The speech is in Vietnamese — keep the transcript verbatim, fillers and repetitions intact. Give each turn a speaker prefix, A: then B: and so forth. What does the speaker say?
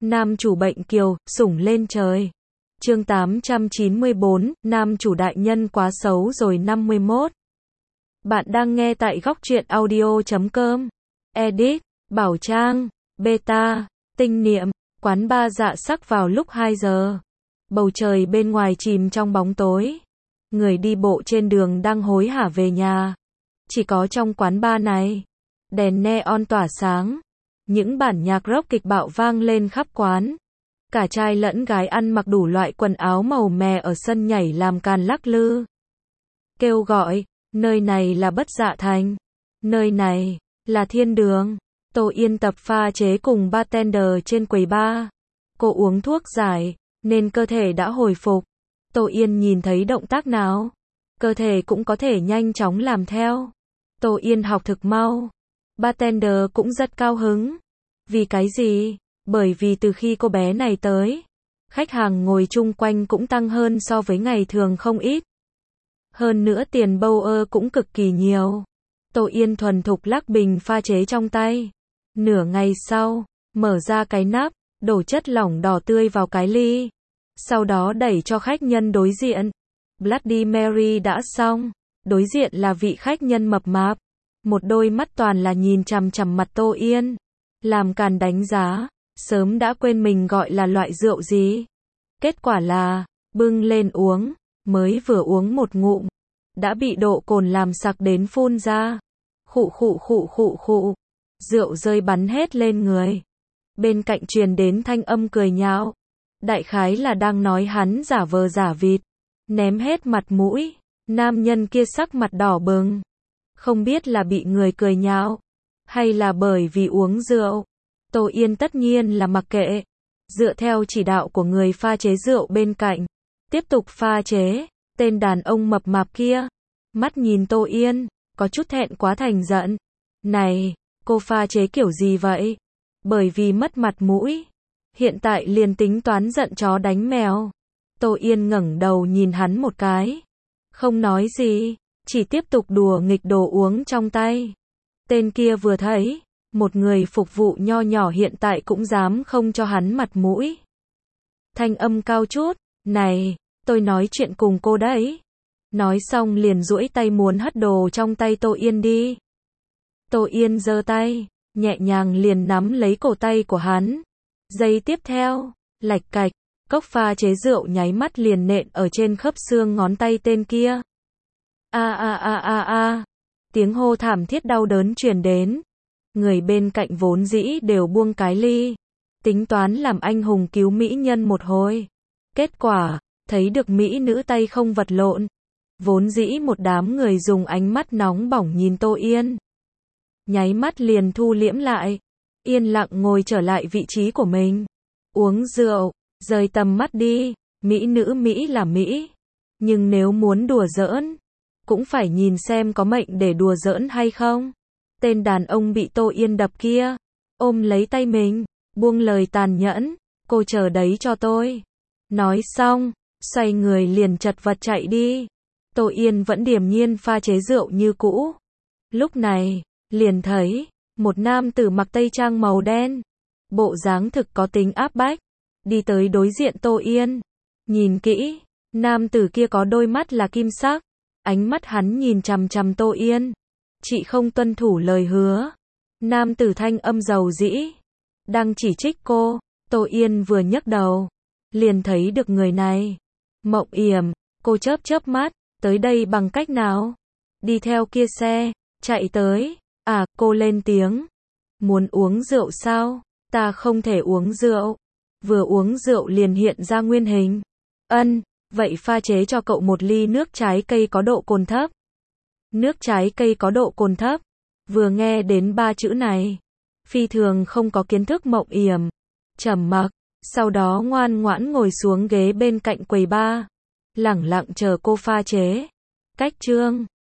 A: Nam chủ bệnh kiều, sủng lên trời. Chương tám trăm chín mươi tư, nam chủ đại nhân quá xấu rồi năm mươi mốt. Bạn đang nghe tại góc truyện audio chấm com. Edit, Bảo Trang, Beta, Tinh Niệm, quán ba Dạ Sắc vào lúc hai giờ. Bầu trời bên ngoài chìm trong bóng tối. Người đi bộ trên đường đang hối hả về nhà. Chỉ có trong quán ba này, đèn neon tỏa sáng. Những bản nhạc rock kịch bạo vang lên khắp quán. Cả trai lẫn gái ăn mặc đủ loại quần áo màu mè ở sân nhảy làm càn lắc lư. Kêu gọi, nơi này là Bất Dạ Thành. Nơi này là thiên đường. Tô Yên tập pha chế cùng bartender trên quầy bar. Cô uống thuốc giải, nên cơ thể đã hồi phục. Tô Yên nhìn thấy động tác nào, cơ thể cũng có thể nhanh chóng làm theo. Tô Yên học thực mau. Bartender cũng rất cao hứng. Vì cái gì? Bởi vì từ khi cô bé này tới, khách hàng ngồi chung quanh cũng tăng hơn so với ngày thường không ít. Hơn nữa tiền bầu cũng cực kỳ nhiều. Tô Yên thuần thục lắc bình pha chế trong tay. Nửa ngày sau, mở ra cái nắp, đổ chất lỏng đỏ tươi vào cái ly. Sau đó đẩy cho khách nhân đối diện. Bloody Mary đã xong. Đối diện là vị khách nhân mập mạp. Một đôi mắt toàn là nhìn chằm chằm mặt Tô Yên. Làm càn đánh giá. Sớm đã quên mình gọi là loại rượu gì. Kết quả là, bưng lên uống. Mới vừa uống một ngụm, đã bị độ cồn làm sặc đến phun ra. Khụ khụ khụ khụ khụ. Rượu rơi bắn hết lên người. Bên cạnh truyền đến thanh âm cười nhạo. Đại khái là đang nói hắn giả vờ giả vịt. Ném hết mặt mũi. Nam nhân kia sắc mặt đỏ bừng. Không biết là bị người cười nhạo, hay là bởi vì uống rượu. Tô Yên tất nhiên là mặc kệ. Dựa theo chỉ đạo của người pha chế rượu bên cạnh. Tiếp tục pha chế. Tên đàn ông mập mạp kia. Mắt nhìn Tô Yên. Có chút thẹn quá thành giận. Này, cô pha chế kiểu gì vậy? Bởi vì mất mặt mũi. Hiện tại liền tính toán giận chó đánh mèo. Tô Yên ngẩng đầu nhìn hắn một cái. Không nói gì. Chỉ tiếp tục đùa nghịch đồ uống trong tay. Tên kia vừa thấy. Một người phục vụ nho nhỏ hiện tại cũng dám không cho hắn mặt mũi. Thanh âm cao chút. Này, tôi nói chuyện cùng cô đấy. Nói xong liền duỗi tay muốn hất đồ trong tay Tô Yên đi. Tô Yên giơ tay, nhẹ nhàng liền nắm lấy cổ tay của hắn. Giây tiếp theo, lạch cạch, cốc pha chế rượu nháy mắt liền nện ở trên khớp xương ngón tay tên kia. A a a a a. Tiếng hô thảm thiết đau đớn truyền đến. Người bên cạnh vốn dĩ đều buông cái ly. Tính toán làm anh hùng cứu mỹ nhân một hồi. Kết quả, thấy được mỹ nữ tay không vật lộn. Vốn dĩ một đám người dùng ánh mắt nóng bỏng nhìn Tô Yên. Nháy mắt liền thu liễm lại. Yên lặng ngồi trở lại vị trí của mình. Uống rượu, rời tầm mắt đi. Mỹ nữ Mỹ là Mỹ. Nhưng nếu muốn đùa giỡn, cũng phải nhìn xem có mệnh để đùa giỡn hay không. Tên đàn ông bị Tô Yên đập kia, ôm lấy tay mình, buông lời tàn nhẫn. Cô chờ đấy cho tôi. Nói xong, xoay người liền chật vật chạy đi. Tô Yên vẫn điềm nhiên pha chế rượu như cũ. Lúc này, liền thấy, một nam tử mặc tây trang màu đen. Bộ dáng thực có tính áp bách. Đi tới đối diện Tô Yên. Nhìn kỹ, nam tử kia có đôi mắt là kim sắc. Ánh mắt hắn nhìn chằm chằm Tô Yên. Chị không tuân thủ lời hứa. Nam tử thanh âm dầu dĩ. Đang chỉ trích cô. Tô Yên vừa nhấc đầu. Liền thấy được người này. Mộng yểm. Cô chớp chớp mắt. Tới đây bằng cách nào? Đi theo kia xe. Chạy tới. À, cô lên tiếng. Muốn uống rượu sao? Ta không thể uống rượu. Vừa uống rượu liền hiện ra nguyên hình. Ân, vậy pha chế cho cậu một ly nước trái cây có độ cồn thấp. Nước trái cây có độ cồn thấp. Vừa nghe đến ba chữ này, phi thường không có kiến thức Mộng yểm. Trầm mặc, sau đó ngoan ngoãn ngồi xuống ghế bên cạnh quầy bar. Lẳng lặng chờ cô pha chế. Cách chương